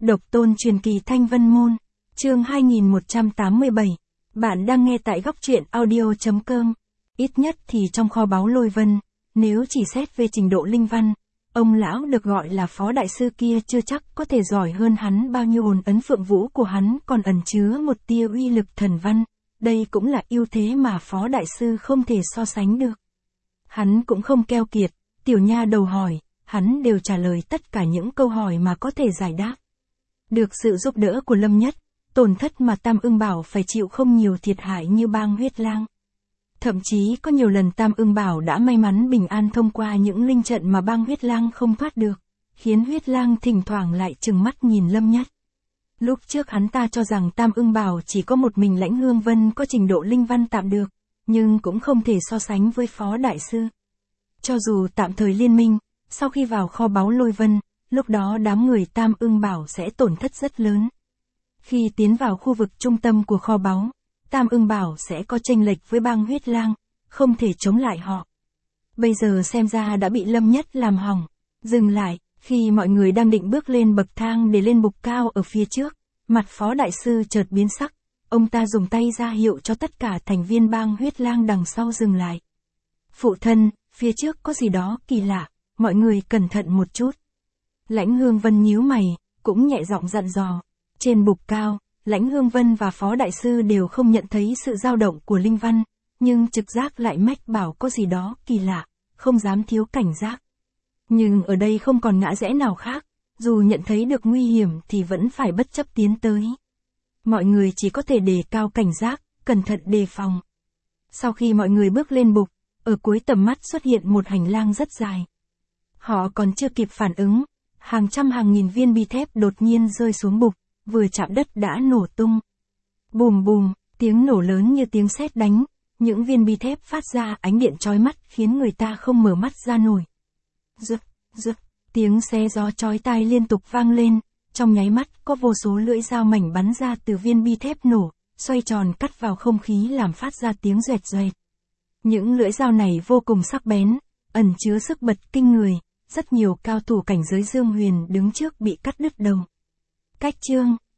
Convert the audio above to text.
Độc tôn truyền kỳ Thanh Vân Môn, chương 2187. Bạn đang nghe tại góc truyện audio.com. Ít nhất thì trong kho báu Lôi Vân, nếu chỉ xét về trình độ linh văn, ông lão được gọi là phó đại sư kia chưa chắc có thể giỏi hơn hắn bao nhiêu. Hồn ấn phượng vũ của hắn còn ẩn chứa một tia uy lực thần văn, đây cũng là ưu thế mà phó đại sư không thể so sánh được. Hắn cũng không keo kiệt, tiểu nha đầu hỏi, hắn đều trả lời tất cả những câu hỏi mà có thể giải đáp. Được sự giúp đỡ của Lâm Nhất, tổn thất mà Tam Ưng Bảo phải chịu không nhiều thiệt hại như Bang Huyết Lang. Thậm chí có nhiều lần Tam Ưng Bảo đã may mắn bình an thông qua những linh trận mà Bang Huyết Lang không thoát được, khiến Huyết Lang thỉnh thoảng lại trừng mắt nhìn Lâm Nhất. Lúc trước hắn ta cho rằng Tam Ưng Bảo chỉ có một mình Lãnh Hương Vân có trình độ linh văn tạm được, nhưng cũng không thể so sánh với phó đại sư. Cho dù tạm thời liên minh, sau khi vào kho báu Lôi Vân, lúc đó đám người Tam Ưng Bảo sẽ tổn thất rất lớn. Khi tiến vào khu vực trung tâm của kho báu, Tam Ưng Bảo sẽ có chênh lệch với Bang Huyết Lang, không thể chống lại họ. Bây giờ xem ra đã bị Lâm Nhất làm hỏng. Dừng lại, khi mọi người đang định bước lên bậc thang để lên bục cao ở phía trước, mặt phó đại sư chợt biến sắc, ông ta dùng tay ra hiệu cho tất cả thành viên Bang Huyết Lang đằng sau dừng lại. Phụ thân, phía trước có gì đó kỳ lạ, mọi người cẩn thận một chút. Lãnh Hương Vân nhíu mày, cũng nhẹ giọng dặn dò. Trên bục cao, Lãnh Hương Vân và phó đại sư đều không nhận thấy sự dao động của linh văn, nhưng trực giác lại mách bảo có gì đó kỳ lạ, không dám thiếu cảnh giác. Nhưng ở đây không còn ngã rẽ nào khác, dù nhận thấy được nguy hiểm thì vẫn phải bất chấp tiến tới. Mọi người chỉ có thể đề cao cảnh giác, cẩn thận đề phòng. Sau khi mọi người bước lên bục, ở cuối tầm mắt xuất hiện một hành lang rất dài. Họ còn chưa kịp phản ứng, hàng trăm hàng nghìn viên bi thép đột nhiên rơi xuống bục, vừa chạm đất đã nổ tung. Bùm bùm, tiếng nổ lớn như tiếng sét đánh, những viên bi thép phát ra ánh điện chói mắt khiến người ta không mở mắt ra nổi. Rực, rực, tiếng xé gió chói tai liên tục vang lên, trong nháy mắt có vô số lưỡi dao mảnh bắn ra từ viên bi thép nổ, xoay tròn cắt vào không khí làm phát ra tiếng doẹt doẹt. Những lưỡi dao này vô cùng sắc bén, ẩn chứa sức bật kinh người, rất nhiều cao thủ cảnh giới Dương Huyền đứng trước bị cắt đứt đầu. Cách chương